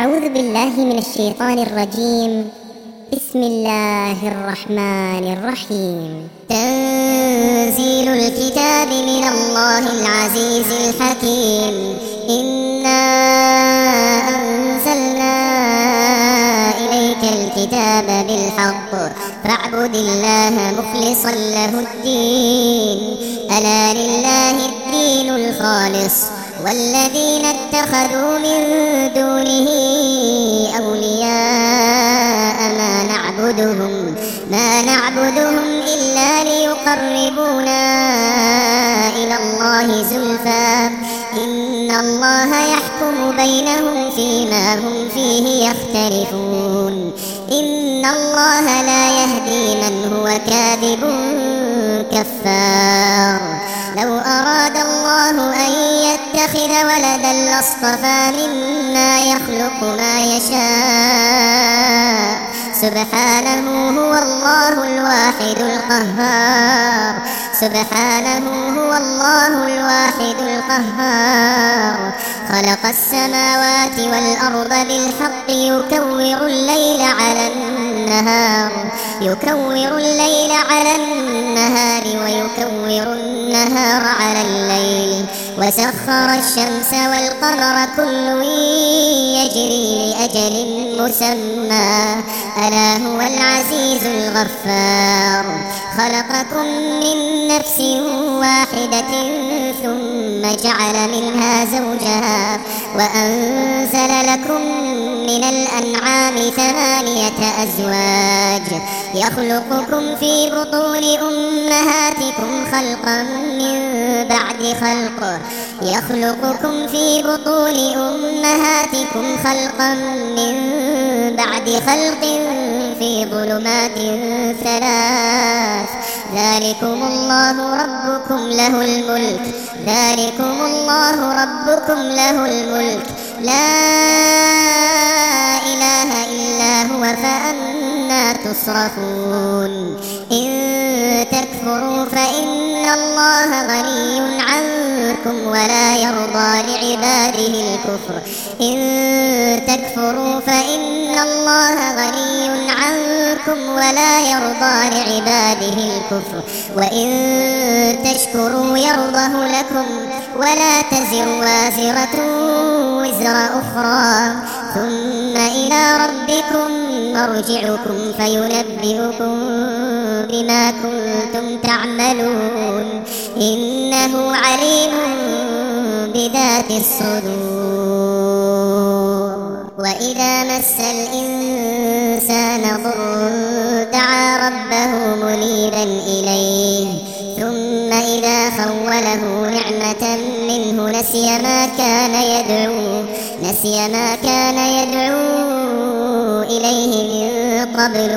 أعوذ بالله من الشيطان الرجيم. بسم الله الرحمن الرحيم. تنزيل الكتاب من الله العزيز الحكيم. إنا أنزلنا إليك الكتاب بالحق فاعبد الله مخلصا له الدين. ألا لله الدين الخالص والذين اتخذوا من دونه أولياء ما نعبدهم إلا ليقربونا إلى الله زلفى إن الله يحكم بينهم فيما هم فيه يختلفون. إن الله لا يهدي من هو كاذب كفار. لو أراد الله أن يتخذ ولدا لاصطفى مما يخلق ما يشاء سبحانه هو الله الواحد القهار. خلق السماوات والأرض بالحق يكور الليل على النهار ويكور النهار على الليل وسخر الشمس والقمر كل يجري لأجل مسمى ألا هو العزيز الغفار. خلقكم من نفس واحدة ثم جعل منها زوجها وأنزل لكم من الأنعام 8 أزواج يخلقكم في بطون أمهاتكم خلقا من بعد خلق في ظلمات 3. ذلكم الله ربكم له الملك لا إله إلا هو فأنى تصرفون. إن تكفروا فإن الله غني عنكم ولا يرضى لعباده الكفر وإن تشكروا يرضه لكم ولا تزر وازرة وزر أخرى ثم إلى ربكم مرجعكم فينبئكم بما كنتم تعملون إنه عليم بذات الصدور. وإذا مس الإنسان ضر دعا ربه منيبا إليه ثم إذا خوله نعمة منه نسي ما كان يدعو إليه من قبل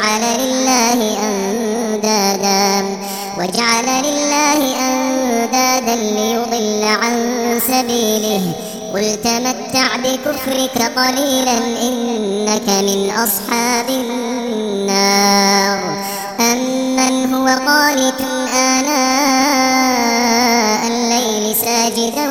وجعل لله أندادا ليضل عن سبيله. قل تمتع بكفرك قليلا إنك من أصحاب النار. أمن هو قانت آناء الليل ساجدا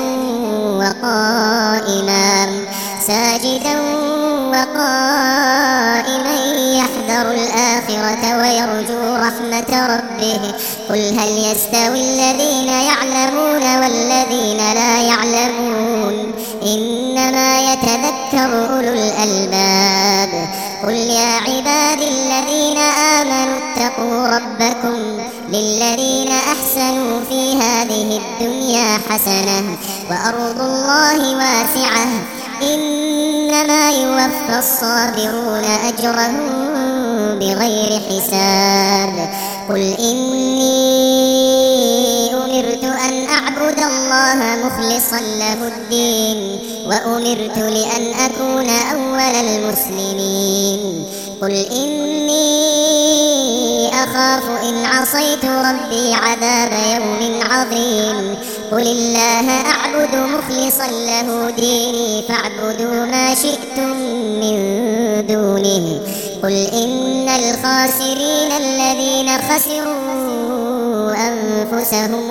وقائما يحذر الآخرة ويرجو رحمة ربه. قل هل يستوي الذين يعلمون والذين لا يعلمون إنما يتذكر أولو الألباب. قل يا عبادي الذين آمنوا اتقوا ربكم للذين أحسنوا في هذه الدنيا حسنة وأرض الله واسعة إنما يوفى الصابرون أجرهم بغير حساب. قل إني أمرت أن أعبد الله مخلصا له الدين وأمرت لأن أكون أول المسلمين. قل إني أخاف إن عصيت ربي عذاب يوم عظيم. قل الله أعبد مخلصا له ديني فاعبدوا ما شئتم من دونه. قل إن الخاسرين الذين خسروا أنفسهم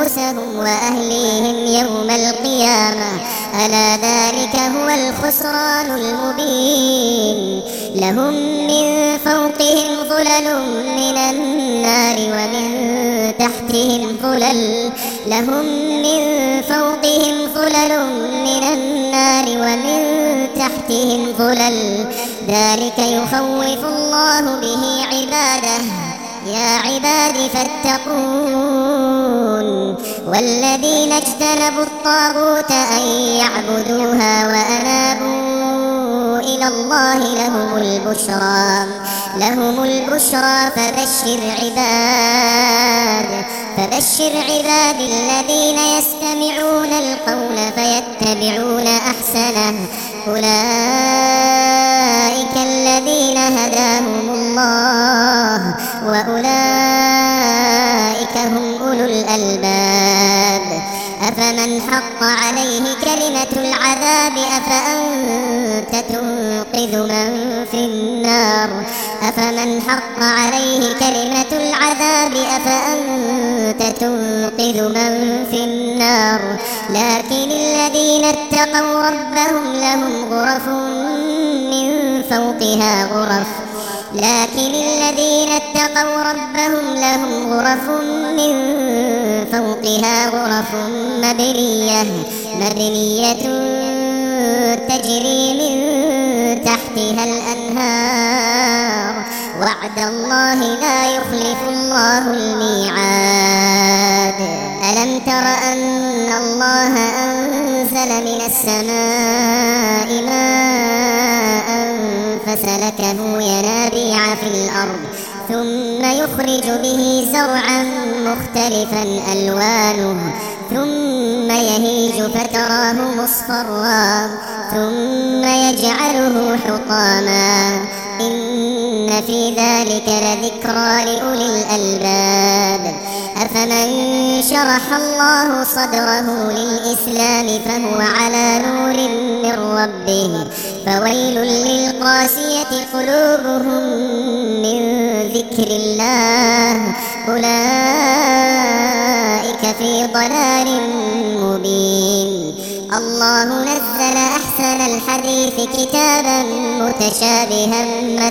أنفسهم وأهليهم يوم القيامة، ألا ذلك هو الخسران المبين. لهم من فوقهم ظلل من النار ومن تحتهم ظلل، لهم من فوقهم ظلل من النار ومن تحتهم ظلل، ذلك يخوف الله به عباده، يا عباد فاتقون. والذين اجتنبوا الطاغوت أن يعبدوها وأنابوا إلى الله لهم البشرى فبشر عباد الذين يستمعون القول فيتبعون أحسنه، أولئك الذين هداهم الله وأولئك هم أولو الألباب. أفمن حق عليه كلمة العذاب أفأنت تنقذ من في النار، أفمن حق عليه كلمة العذاب أفأنت تنقذ من في النار. لكن الذين اتقوا ربهم لهم غرف من فوقها غرف مبنية تجري من تحتها الأنهار، وعد الله لا يخلف الله الميعاد. ألم تر أن الله أنزل من السماء ماء فسلكه ينابيع في الأرض ثم يخرج به زرعا مختلفا ألوانه ثم يهيج فتراه مصفرا ثم يجعله حطاما، إن في ذلك لذكرى لأولي الألباب. أفمن شرح الله صدره للإسلام فهو على نور من ربه، فويل للقاسية قلوبهم من ذكر الله، أولئك في ضلال مبين. الله نزل أحسن الحديث كتابا متشابها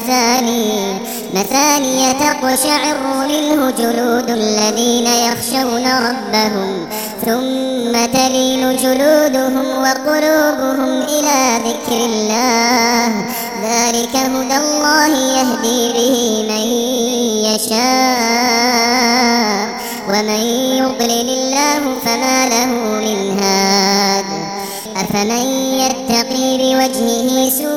مثانية تقشعر منه جلود الذين يخشون ربهم ثم تلين جلودهم وقلوبهم إلى ذكر الله، ذلك هدى الله يهدي به من يشاء ومن يضلل الله فما له من هاد. أفمن يتقي بوجهه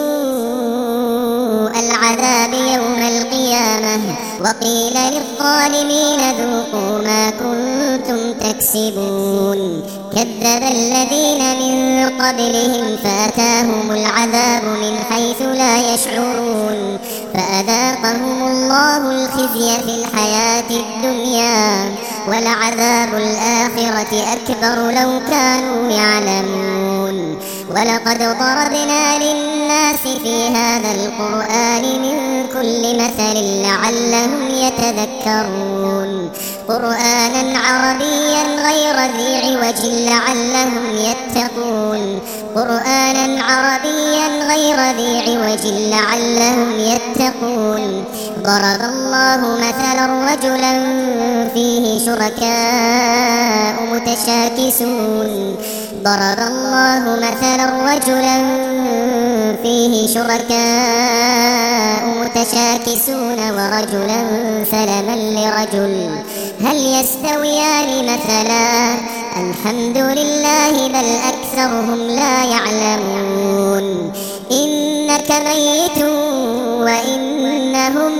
سوء العذاب يوم القيامة وقيل للظالمين ذوقوا ما كنتم تكسبون، كذب الذين من قبلهم فأتاهم العذاب من حيث لا يشعرون، فأذاقهم الله الخزي في الحياة الدنيا ولعذاب الآخرة أكبر لو كانوا يعلمون. ولقد ضربنا للناس في هذا القرآن من كل مثل لعلهم يتذكرون، قرآنا عربيا غير ذي عوج لعلهم يتقون، قرآنا عربيا غير ذي عوج لعلهم يتقون. ضرب الله مثلا رجلا فيه شركاء متشاكسون، ضرب الله مثلا رجلا فيه شركاء متشاكسون ورجلا سلما لرجل هل يستويان مثلا، الحمد لله بل أكثرهم لا يعلمون. إنك ميت وإنهم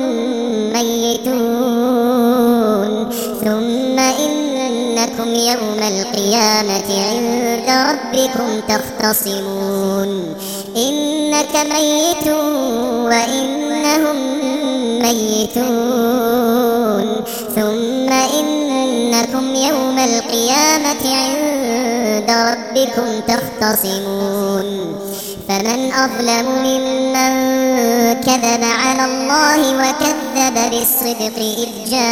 ميتون ثم إنكم يوم القيامة عند ربكم تختصمون. إنك ميت وإنهم ميتون ثم إنكم يوم القيامة عند ربكم تختصمون. فمن أظلم ممن كذب على الله وكذب بالصدق إذ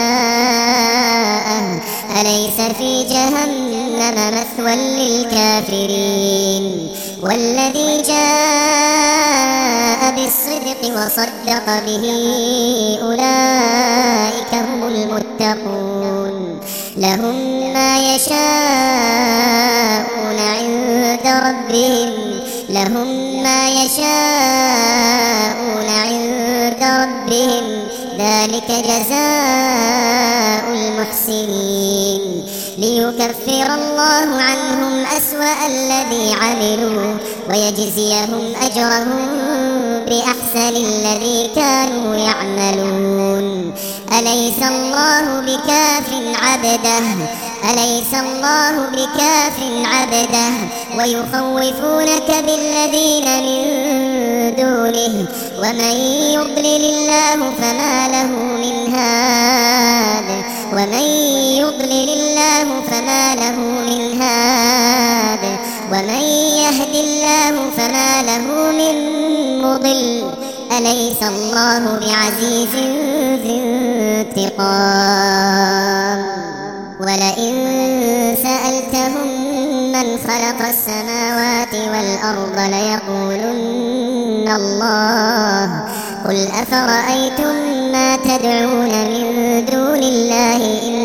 جاءه أليس في جهنم مثوى للكافرين والذي جاء بالصدق وصدق به أولئك هم المتقون لهم ما يشاءون عند ربهم ذلك جزاء المحسنين ليكفر الله عنهم أسوأ الذي عملوا ويجزيهم أجرهم بأحسن الذي كانوا يعملون أليس الله بكاف عبده ويخوفونك بالذين من دونه ومن يضلل الله فما له من هاد ومن يهد الله فما له من مضل أليس الله بعزيز ذي انتقام ولئن سألتهم من خلق السماوات والأرض ليقولن الله قل أفرأيتم ما تدعون من دون الله إن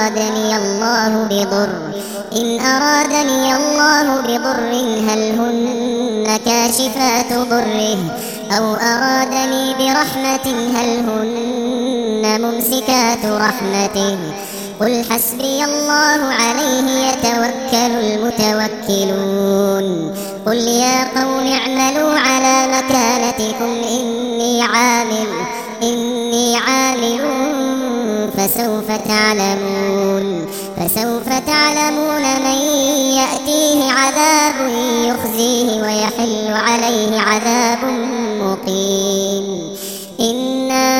أرادني الله بضر هل هن كاشفات ضره أو أرادني برحمة هل هن ممسكات رحمته قل حسبي الله عليه يتوكل المتوكلون قل يا قوم اعملوا على مكانتكم إني عامل فسوف تعلمون من يأتيه عذاب يخزيه ويحل عليه عذاب مقيم إنا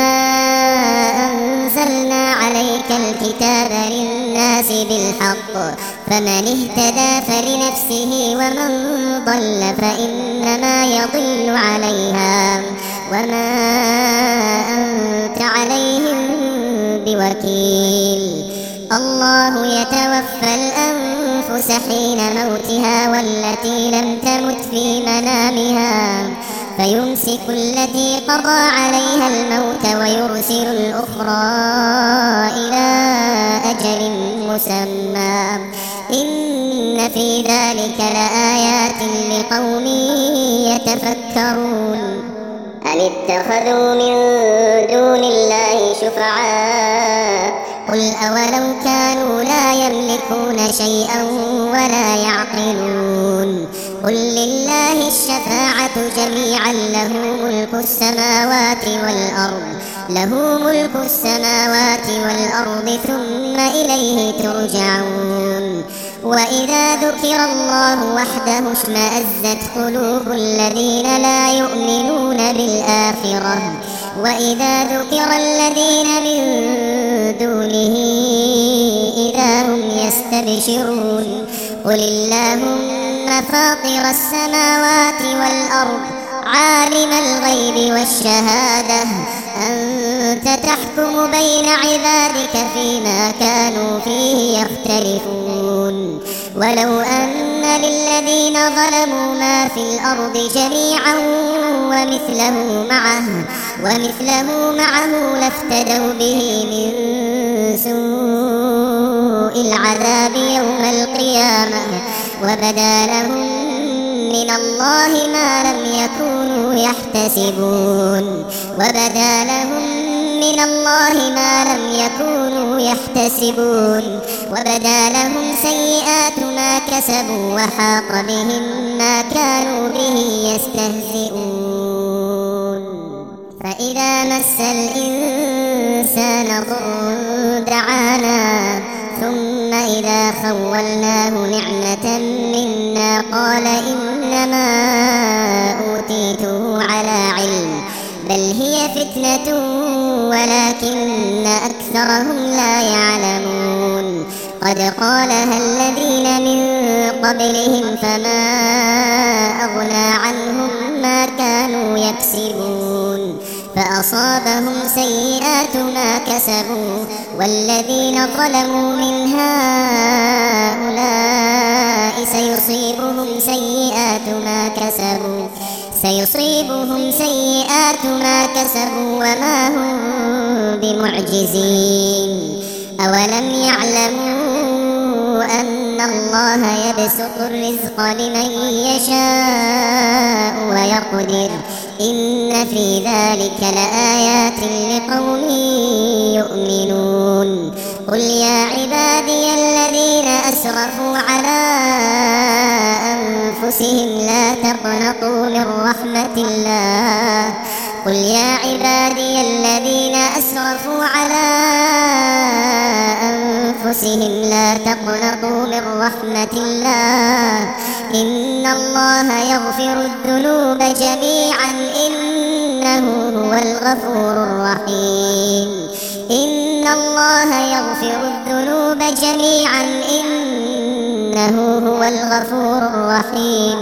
أنزلنا عليك الكتاب للناس بالحق فمن اهتدى فلنفسه ومن ضل فإنما يضل عليها وما أنت عليهم بوكيل الله يتوفى الأنفس حين موتها والتي لم تمت في منامها فيمسك التي قضى عليها الموت ويرسل الأخرى إلى أجل مسمى إن في ذلك لآيات لقوم يتفكرون أم اتخذوا من دون الله شفعاء قل أولو كانوا لا يملكون شيئا ولا يعقلون قل لله الشفاعة جميعا له ملك السماوات والأرض ثم إليه ترجعون وإذا ذكر الله وحده اشمأزت قلوب الذين لا يؤمنون بالآخرة وإذا ذكر الذين من دونه إذا هم يستبشرون قل اللهم فاطر السماوات والأرض عالم الغيب والشهادة أنت تحكم بين عبادك فيما كانوا فيه يختلفون ولو أن للذين ظلموا ما في الأرض جميعا ومثله معه لافتدوا به من سوء العذاب يوم القيامة وبدا لهم من الله ما لم يكونوا يحتسبون وبدا لهم سيئات ما كسبوا وحاق بهم ما كانوا به يستهزئون فإذا مس الإنسان ضر دعانا ثم إذا خولناه نعمة منا قال إنما أوتيته على علم بل هي فتنة ولكن أكثرهم لا يعلمون قد قالها الذين من قبلهم فما أغنى عنهم ما كانوا يكسبون فأصابهم سيئات ما كسبوا والذين ظلموا من هؤلاء سيصيبهم سيئات ما كسبوا وما هم بمعجزين أولم يعلموا أن الله يبسط الرزق لمن يشاء ويقدر إن في ذلك لآيات لقوم يؤمنون قل يا عبادي الذين أسرفوا على أنفسهم لا تقنطوا من رحمة الله قل يا عبادي الذين أسرفوا على أنفسهم لا تقنطوا من رحمة الله إن الله يغفر الذنوب جميعا إنه هو الغفور الرحيم إن الله يغفر الذنوب جميعا إنه هو الغفور الرحيم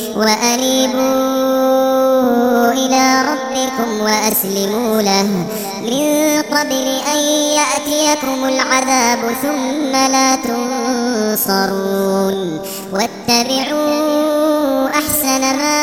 وأنيبوا إلى ربكم وأسلموا له من قبل أن يأتيكم العذاب ثم لا تنصرون واتبعوا أحسن ما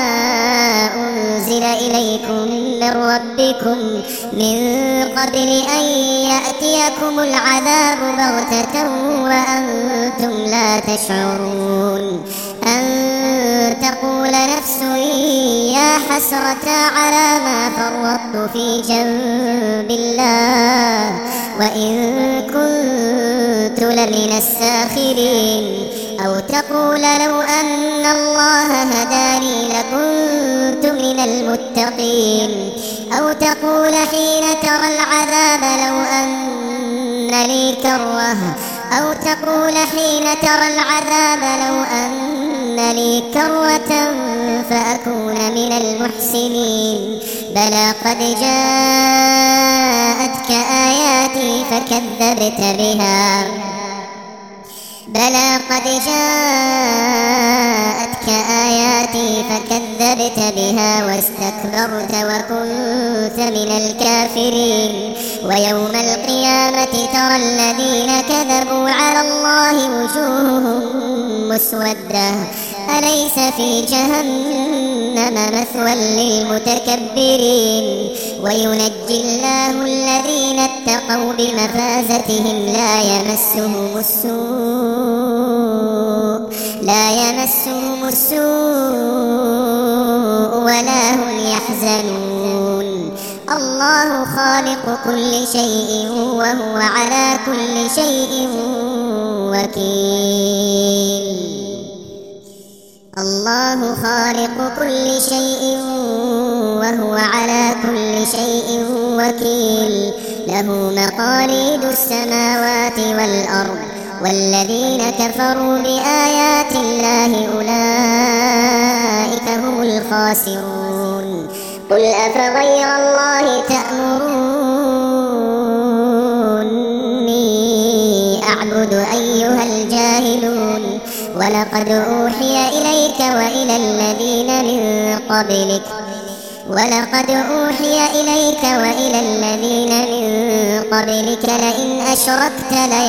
أنزل إليكم من ربكم من قبل أن يأتيكم العذاب بغتة وأنتم لا تشعرون أن تقول نفس يا حسرة على ما فرطت في جنب الله وإن كنت لمن الساخرين أو تقول لو أن الله هداني لكنت من المتقين أو تقول حين ترى العذاب لو أن لي كرة فأكون من المحسنين بلى قد جاءتك آياتي فكذبت بها واستكبرت وكنت من الكافرين ويوم القيامة ترى الذين كذبوا على الله وجوههم مسودة أليس في جهنم مثوى للمتكبرين وينجي الله الذين اتقوا بمفازتهم لا يمسهم السوء ولا هم يحزنون الله خالق كل شيء وهو على كل شيء وكيل الله خالق كل شيء وهو على كل شيء وكيل له مقاليد السماوات والأرض والذين كفروا بآيات الله أولئك هم الخاسرون قل أفغير الله تأمروني أعبد أيها الجاهلون ولقد أوحي إليك وإلى الذين من قبلك لئن أشركت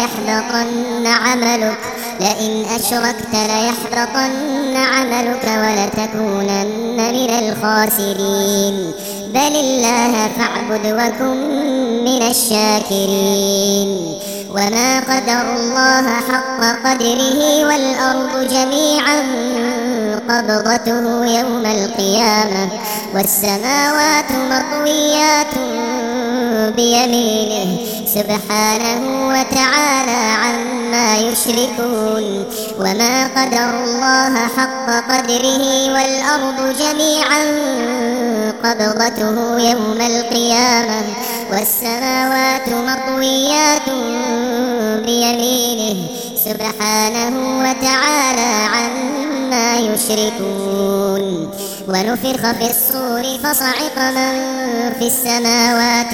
ليحبطن عملك ولتكونن من الخاسرين بل الله فاعبد وكن من الشاكرين وما قدر الله حق قدره والأرض جميعا قبضته يوم القيامة والسماوات مطويات بيمينه سبحانه وتعالى عما يشركون وما قدر الله حق قدره والأرض جميعا قبضته يوم القيامة والسماوات مطويات بيمينه سبحانه وتعالى عما يشركون ونفخ في الصور فصعق من في السماوات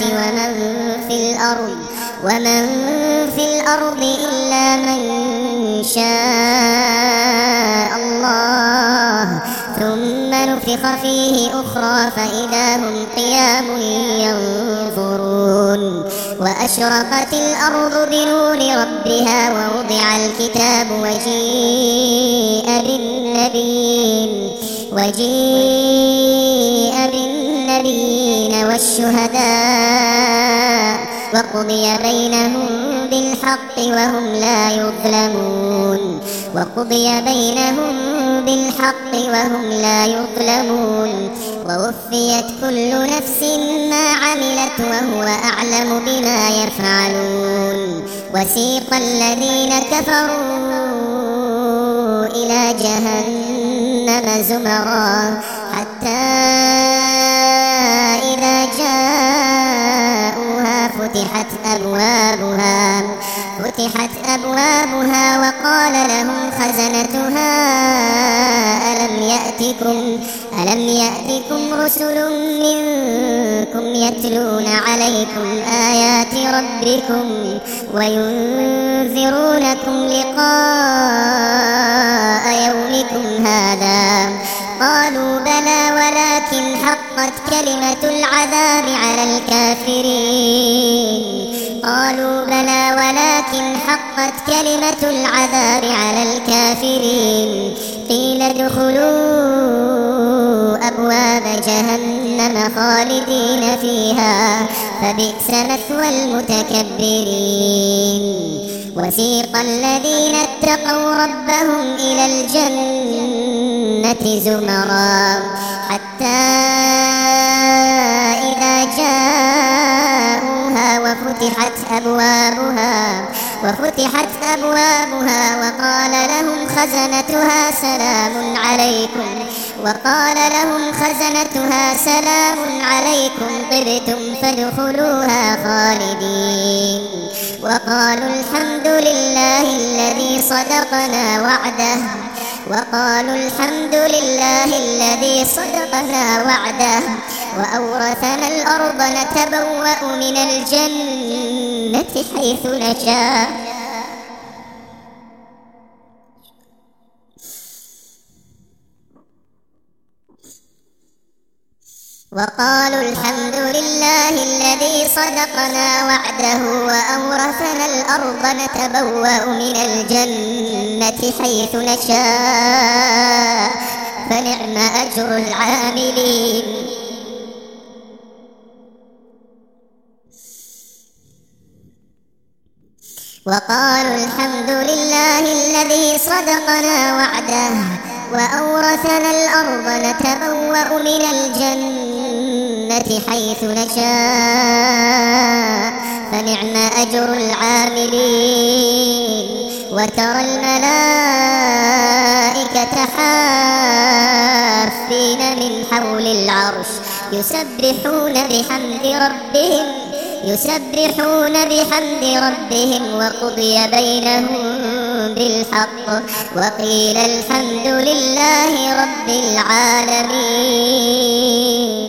ومن في الأرض إلا من شاء الله، ثم نفخ فيه أخرى فإذا هم قيام ينظرون. وأشرقت الأرض بنور ربها ووضع الكتاب وجيء بالنبيين والشهداء وقضي بينهم بالحق وهم لا يظلمون. ووفيت كل نفس ما عملت وهو أعلم بما يفعلون. وسيق الذين كفروا إلى جهنم زمرا حتى إذا جاءوها فتحت أبوابها وقال لهم خزنتها ألم يأتكم رسل منكم يتلون عليكم آيات ربكم وينذرونكم لقاء يومكم هذا؟ قالوا بلى ولكن حقت كلمة العذاب على الكافرين. قيل ادخلوا أبواب جهنم خالدين فيها فبئس مثوى المتكبرين. وسيق الذين اتقوا ربهم إلى الجنة زمرا حتى إذا جاءوها وفتحت أبوابها وقال لهم خزنتها سلام عليكم طبتم فادخلوها خالدين. وقالوا الحمد لله الذي صدقنا وعده وأورثنا الأرض نتبوأ من الجنة حيث نشاء. وقالوا الحمد لله الذي صدقنا وعده وأورثنا الأرض نتبوأ من الجنة حيث نشاء فنعم أجر العاملين. وقالوا الحمد لله الذي صدقنا وعده وأورثنا الأرض نتبوأ من الجنة حيث نشاء فنعم أجر العاملين. وترى الملائكة حافين من حول العرش يسبحون بحمد ربهم وقضي بينهم بالحق وقيل الحمد لله رب العالمين.